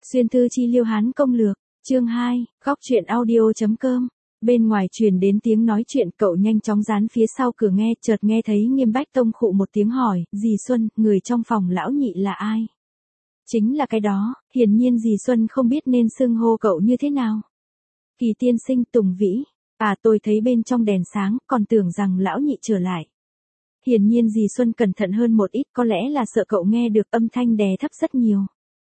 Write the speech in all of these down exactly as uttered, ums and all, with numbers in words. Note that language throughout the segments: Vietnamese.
Xuyên thư chi liêu hán công lược, chương hai, góc truyện audio.com. Bên ngoài truyền đến tiếng nói chuyện, cậu nhanh chóng dán phía sau cửa nghe, chợt nghe thấy Nghiêm Bách Tông khụ một tiếng hỏi, dì Xuân, người trong phòng lão nhị là ai? Chính là cái đó, hiển nhiên dì Xuân không biết nên xưng hô cậu như thế nào. Kỳ tiên sinh, Tùng Vĩ, à tôi thấy bên trong đèn sáng, còn tưởng rằng lão nhị trở lại. Hiển nhiên dì Xuân cẩn thận hơn một ít, có lẽ là sợ cậu nghe được âm thanh đè thấp rất nhiều.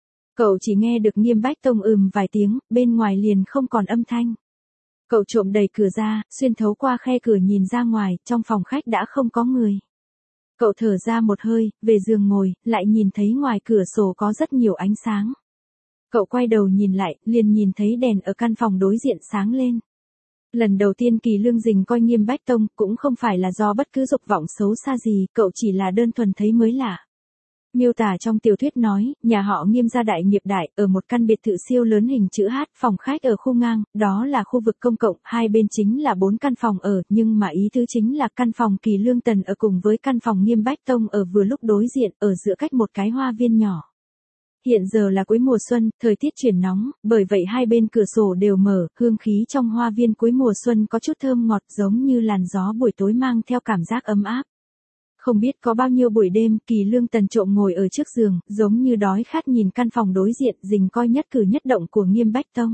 Cậu chỉ nghe được Nghiêm Bách Tông ừm vài tiếng, bên ngoài liền không còn âm thanh. Cậu trộm đẩy cửa ra, xuyên thấu qua khe cửa nhìn ra ngoài, trong phòng khách đã không có người. Cậu thở ra một hơi, về giường ngồi, lại nhìn thấy ngoài cửa sổ có rất nhiều ánh sáng. Cậu quay đầu nhìn lại, liền nhìn thấy đèn ở căn phòng đối diện sáng lên. Lần đầu tiên Kỳ Lương Dình coi Nghiêm Bách Tông, cũng không phải là do bất cứ dục vọng xấu xa gì, cậu chỉ là đơn thuần thấy mới lạ. Miêu tả trong tiểu thuyết nói, nhà họ Nghiêm gia đại nghiệp đại, ở một căn biệt thự siêu lớn hình chữ H, phòng khách ở khu ngang, đó là khu vực công cộng, hai bên chính là bốn căn phòng ở, nhưng mà ý tứ chính là căn phòng Kỳ Lương Tần ở cùng với căn phòng Nghiêm Bách Tông ở vừa lúc đối diện, ở giữa cách một cái hoa viên nhỏ. Hiện giờ là cuối mùa xuân, thời tiết chuyển nóng, bởi vậy hai bên cửa sổ đều mở, hương khí trong hoa viên cuối mùa xuân có chút thơm ngọt giống như làn gió buổi tối mang theo cảm giác ấm áp. Không biết có bao nhiêu buổi đêm, Kỳ Lương Tần trộm ngồi ở trước giường, giống như đói khát nhìn căn phòng đối diện, Dình coi nhất cử nhất động của Nghiêm Bách Tông.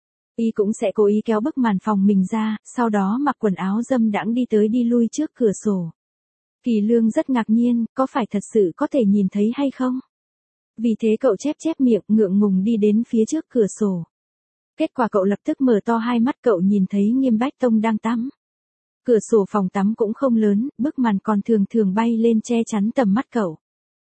Y cũng sẽ cố ý kéo bức màn phòng mình ra, sau đó mặc quần áo dâm đãng đi tới đi lui trước cửa sổ. Kỳ Lương rất ngạc nhiên, có phải thật sự có thể nhìn thấy hay không? Vì thế cậu chép chép miệng, ngượng ngùng đi đến phía trước cửa sổ. Kết quả cậu lập tức mở to hai mắt, cậu nhìn thấy Nghiêm Bách Tông đang tắm. Cửa sổ phòng tắm cũng không lớn, bức màn còn thường thường bay lên che chắn tầm mắt cậu.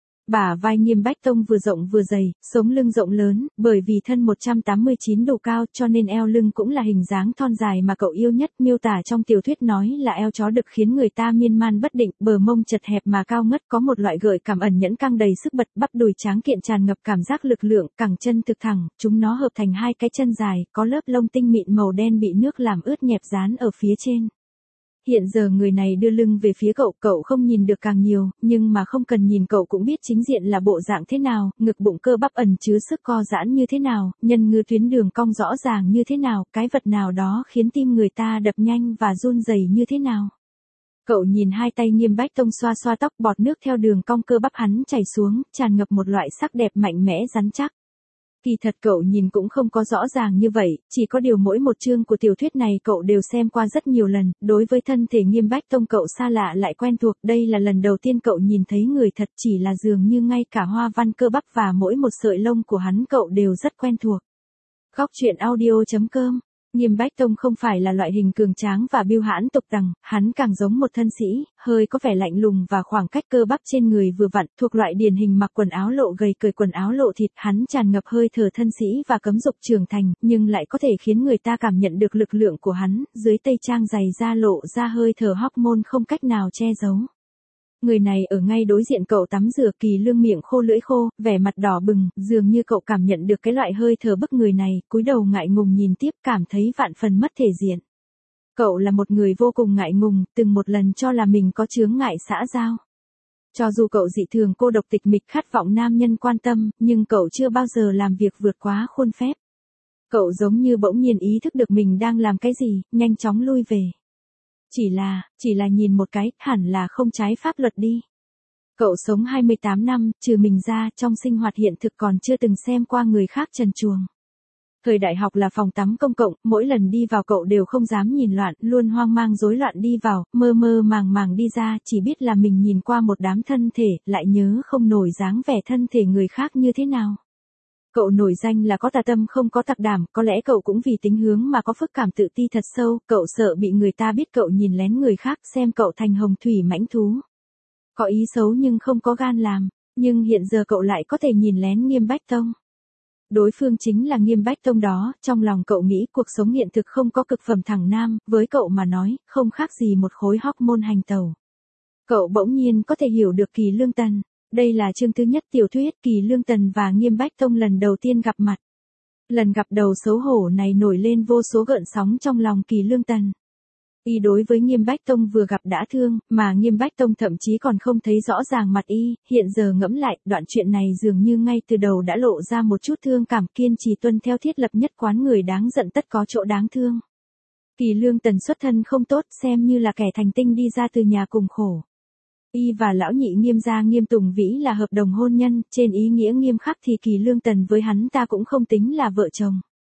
Bả vai Nghiêm Bách Tông vừa rộng vừa dày, sống lưng rộng lớn, bởi vì thân một trăm tám mươi chín độ cao cho nên eo lưng cũng là hình dáng thon dài mà cậu yêu nhất. Miêu tả trong tiểu thuyết nói là eo chó đực khiến người ta miên man bất định, bờ mông chật hẹp mà cao ngất, có một loại gợi cảm ẩn nhẫn căng đầy sức bật, bắp đùi tráng kiện tràn ngập cảm giác lực lượng, cẳng chân thực thẳng, chúng nó hợp thành hai cái chân dài, có lớp lông tinh mịn màu đen bị nước làm ướt nhẹp dán ở phía trên. Hiện giờ người này đưa lưng về phía cậu, cậu không nhìn được càng nhiều, nhưng mà không cần nhìn cậu cũng biết chính diện là bộ dạng thế nào, ngực bụng cơ bắp ẩn chứa sức co giãn như thế nào, nhân ngư tuyến đường cong rõ ràng như thế nào, cái vật nào đó khiến tim người ta đập nhanh và run rẩy như thế nào. Cậu nhìn hai tay Nghiêm Bách Tông xoa xoa tóc, bọt nước theo đường cong cơ bắp hắn chảy xuống, tràn ngập một loại sắc đẹp mạnh mẽ rắn chắc. Kỳ thật cậu nhìn cũng không có rõ ràng như vậy, chỉ có điều mỗi một chương của tiểu thuyết này cậu đều xem qua rất nhiều lần, đối với thân thể Nghiêm Bách Tông cậu xa lạ lại quen thuộc, đây là lần đầu tiên cậu nhìn thấy người thật, chỉ là dường như ngay cả hoa văn cơ bắp và mỗi một sợi lông của hắn cậu đều rất quen thuộc. Góc truyện audio.com. Nghiêm Bách Tông không phải là loại hình cường tráng và biêu hãn tục tằng, hắn càng giống một thân sĩ, hơi có vẻ lạnh lùng và khoảng cách cơ bắp trên người vừa vặn, thuộc loại điển hình mặc quần áo lộ gầy cởi quần áo lộ thịt, hắn tràn ngập hơi thở thân sĩ và cấm dục trưởng thành, nhưng lại có thể khiến người ta cảm nhận được lực lượng của hắn, dưới tây trang dày da lộ ra hơi thở hormone không cách nào che giấu. Người này ở ngay đối diện cậu tắm rửa, Kỳ Lương miệng khô lưỡi khô, vẻ mặt đỏ bừng, dường như cậu cảm nhận được cái loại hơi thở bức người này, cúi đầu ngại ngùng nhìn tiếp, cảm thấy vạn phần mất thể diện. Cậu là một người vô cùng ngại ngùng, từng một lần cho là mình có chướng ngại xã giao. Cho dù cậu dị thường cô độc tịch mịch khát vọng nam nhân quan tâm, nhưng cậu chưa bao giờ làm việc vượt quá khuôn phép. Cậu giống như bỗng nhiên ý thức được mình đang làm cái gì, nhanh chóng lui về. Chỉ là, chỉ là nhìn một cái, hẳn là không trái pháp luật đi. Cậu sống hai mươi tám năm, trừ mình ra, trong sinh hoạt hiện thực còn chưa từng xem qua người khác trần truồng. Thời đại học là phòng tắm công cộng, mỗi lần đi vào cậu đều không dám nhìn loạn, luôn hoang mang rối loạn đi vào, mơ mơ màng màng đi ra, chỉ biết là mình nhìn qua một đám thân thể, lại nhớ không nổi dáng vẻ thân thể người khác như thế nào. Cậu nổi danh là có tà tâm không có tặc đảm, có lẽ cậu cũng vì tính hướng mà có phức cảm tự ti thật sâu, cậu sợ bị người ta biết cậu nhìn lén người khác, xem cậu thành hồng thủy mãnh thú. Có ý xấu nhưng không có gan làm, nhưng hiện giờ cậu lại có thể nhìn lén Nghiêm Bách Tông. Đối phương chính là Nghiêm Bách Tông đó, trong lòng cậu nghĩ cuộc sống hiện thực không có cực phẩm thẳng nam, với cậu mà nói, không khác gì một khối hormone hành tẩu. Cậu bỗng nhiên có thể hiểu được Kỳ Lương Tần. Đây là chương thứ nhất tiểu thuyết Kỳ Lương Tần và Nghiêm Bách Tông lần đầu tiên gặp mặt. Lần gặp đầu xấu hổ này nổi lên vô số gợn sóng trong lòng Kỳ Lương Tần. Y đối với Nghiêm Bách Tông vừa gặp đã thương, mà Nghiêm Bách Tông thậm chí còn không thấy rõ ràng mặt y, hiện giờ ngẫm lại, đoạn chuyện này dường như ngay từ đầu đã lộ ra một chút thương cảm, kiên trì tuân theo thiết lập nhất quán người đáng giận tất có chỗ đáng thương. Kỳ Lương Tần xuất thân không tốt, xem như là kẻ thành tinh đi ra từ nhà cùng khổ. Y và lão nhị Nghiêm gia Nghiêm Tùng Vĩ là hợp đồng hôn nhân, trên ý nghĩa nghiêm khắc thì Kỳ Lương Tần với hắn ta cũng không tính là vợ chồng.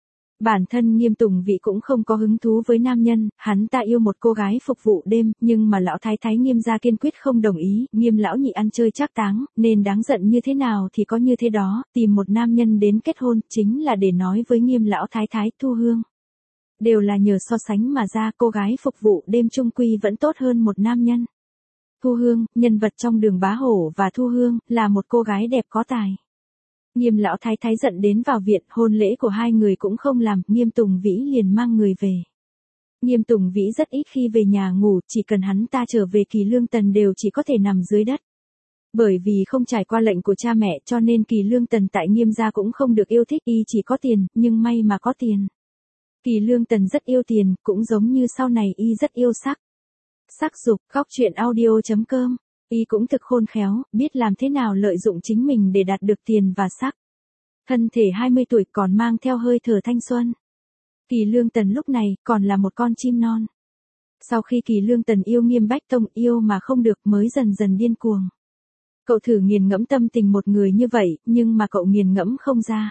Bản thân Nghiêm Tùng Vĩ cũng không có hứng thú với nam nhân, hắn ta yêu một cô gái phục vụ đêm, nhưng mà lão thái thái Nghiêm gia kiên quyết không đồng ý, Nghiêm lão nhị ăn chơi trác táng, nên đáng giận như thế nào thì có như thế đó, tìm một nam nhân đến kết hôn, chính là để nói với Nghiêm lão thái thái Thu Hương. Đều là nhờ so sánh mà ra, cô gái phục vụ đêm chung quy vẫn tốt hơn một nam nhân. Thu Hương, nhân vật trong Đường Bá Hổ và Thu Hương, là một cô gái đẹp có tài. Nghiêm lão thái thái giận đến vào viện, hôn lễ của hai người cũng không làm, Nghiêm Tùng Vĩ liền mang người về. Nghiêm Tùng Vĩ rất ít khi về nhà ngủ, chỉ cần hắn ta trở về Kỳ Lương Tần đều chỉ có thể nằm dưới đất. Bởi vì không trải qua lệnh của cha mẹ cho nên Kỳ Lương Tần tại Nghiêm gia cũng không được yêu thích, y chỉ có tiền, nhưng may mà có tiền. Kỳ Lương Tần rất yêu tiền, cũng giống như sau này y rất yêu sắc. Sắc dục, góc truyện audio chấm com. Y cũng thực khôn khéo, biết làm thế nào lợi dụng chính mình để đạt được tiền và sắc. Thân thể hai mươi tuổi còn mang theo hơi thở thanh xuân. Kỳ Lương Tần lúc này còn là một con chim non. Sau khi Kỳ Lương Tần yêu Nghiêm Bách Tông, yêu mà không được mới dần dần điên cuồng. Cậu thử nghiền ngẫm tâm tình một người như vậy, nhưng mà cậu nghiền ngẫm không ra.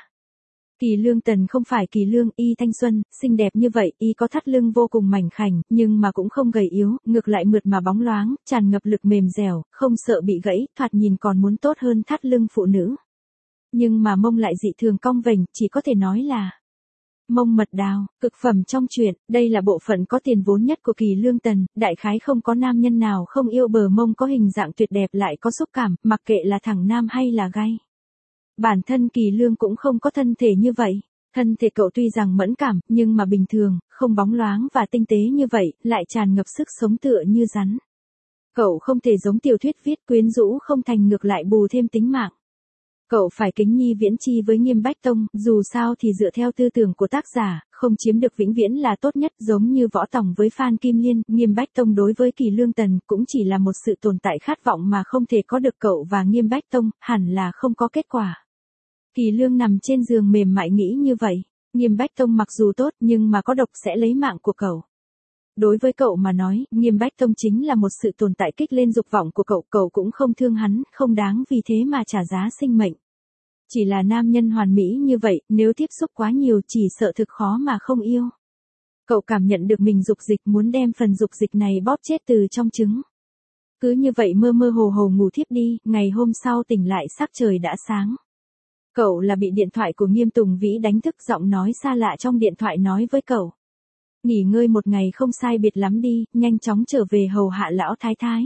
Kỳ Lương Tần không phải Kỳ Lương, y thanh xuân, xinh đẹp như vậy, y có thắt lưng vô cùng mảnh khảnh, nhưng mà cũng không gầy yếu, ngược lại mượt mà bóng loáng, tràn ngập lực mềm dẻo, không sợ bị gãy, thoạt nhìn còn muốn tốt hơn thắt lưng phụ nữ. Nhưng mà mông lại dị thường cong vềnh, chỉ có thể nói là mông mật đào, cực phẩm trong truyện, đây là bộ phận có tiền vốn nhất của Kỳ Lương Tần, đại khái không có nam nhân nào không yêu bờ mông có hình dạng tuyệt đẹp lại có xúc cảm, mặc kệ là thẳng nam hay là gay. Bản thân Kỳ Lương cũng không có thân thể như vậy, thân thể cậu tuy rằng mẫn cảm, nhưng mà bình thường, không bóng loáng và tinh tế như vậy, lại tràn ngập sức sống tựa như rắn. Cậu không thể giống tiểu thuyết viết quyến rũ không thành, ngược lại bù thêm tính mạng. Cậu phải kính nhi viễn chi với Nghiêm Bách Tông, dù sao thì dựa theo tư tưởng của tác giả, không chiếm được vĩnh viễn là tốt nhất, giống như Võ Tòng với Phan Kim Liên, Nghiêm Bách Tông đối với Kỳ Lương Tần cũng chỉ là một sự tồn tại khát vọng mà không thể có được. Cậu và Nghiêm Bách Tông hẳn là không có kết quả. Kỳ Lương nằm trên giường mềm mại nghĩ như vậy, Nghiêm Bách Tông mặc dù tốt nhưng mà có độc sẽ lấy mạng của cậu. Đối với cậu mà nói, Nghiêm Bách Tông chính là một sự tồn tại kích lên dục vọng của cậu, cậu cũng không thương hắn, không đáng vì thế mà trả giá sinh mệnh. Chỉ là nam nhân hoàn mỹ như vậy, nếu tiếp xúc quá nhiều chỉ sợ thực khó mà không yêu. Cậu cảm nhận được mình dục dịch, muốn đem phần dục dịch này bóp chết từ trong trứng. Cứ như vậy mơ mơ hồ hồ ngủ thiếp đi, ngày hôm sau tỉnh lại sắc trời đã sáng. Cậu là bị điện thoại của Nghiêm Tùng Vĩ đánh thức, giọng nói xa lạ trong điện thoại nói với cậu. Nghỉ ngơi một ngày không sai biệt lắm đi, nhanh chóng trở về hầu hạ lão thái thái.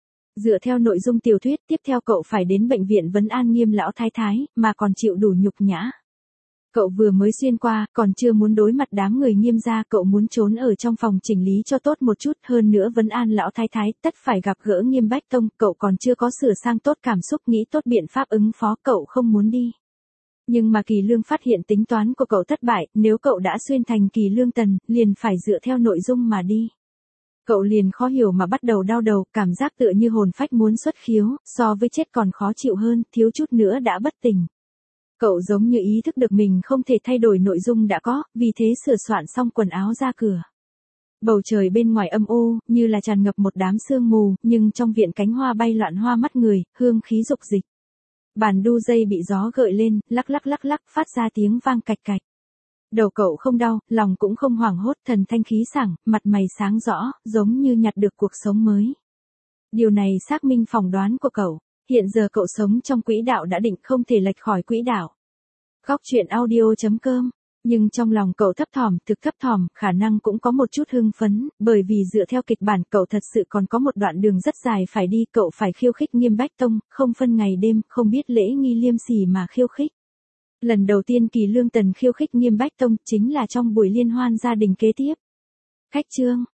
Dựa theo nội dung tiểu thuyết, tiếp theo cậu phải đến bệnh viện vấn an Nghiêm lão thái thái, mà còn chịu đủ nhục nhã. Cậu vừa mới xuyên qua, còn chưa muốn đối mặt đám người Nghiêm gia, cậu muốn trốn ở trong phòng chỉnh lý cho tốt một chút, hơn nữa vấn an lão thái thái, tất phải gặp gỡ Nghiêm Bách Tông, cậu còn chưa có sửa sang tốt cảm xúc, nghĩ tốt biện pháp ứng phó, cậu không muốn đi. Nhưng mà Kỳ Lương phát hiện tính toán của cậu thất bại, nếu cậu đã xuyên thành Kỳ Lương Tần, liền phải dựa theo nội dung mà đi. Cậu liền khó hiểu mà bắt đầu đau đầu, cảm giác tựa như hồn phách muốn xuất khiếu, so với chết còn khó chịu hơn, thiếu chút nữa đã bất tỉnh. Cậu giống như ý thức được mình không thể thay đổi nội dung đã có, vì thế sửa soạn xong quần áo ra cửa. Bầu trời bên ngoài âm u, như là tràn ngập một đám sương mù, nhưng trong viện cánh hoa bay loạn hoa mắt người, hương khí dục dịch. Bàn đu dây bị gió gợi lên, lắc lắc lắc lắc phát ra tiếng vang cạch cạch. Đầu cậu không đau, lòng cũng không hoảng hốt, thần thanh khí sảng, mặt mày sáng rõ, giống như nhặt được cuộc sống mới. Điều này xác minh phỏng đoán của cậu, hiện giờ cậu sống trong quỹ đạo đã định, không thể lệch khỏi quỹ đạo. Góc truyện audio chấm com. Nhưng trong lòng cậu thấp thỏm, thực thấp thỏm, khả năng cũng có một chút hưng phấn, bởi vì dựa theo kịch bản cậu thật sự còn có một đoạn đường rất dài phải đi, cậu phải khiêu khích Nghiêm Bách Tông, không phân ngày đêm, không biết lễ nghi liêm sỉ mà khiêu khích. Lần đầu tiên Kỳ Lương Tần khiêu khích Nghiêm Bách Tông chính là trong buổi liên hoan gia đình kế tiếp. Khách trương,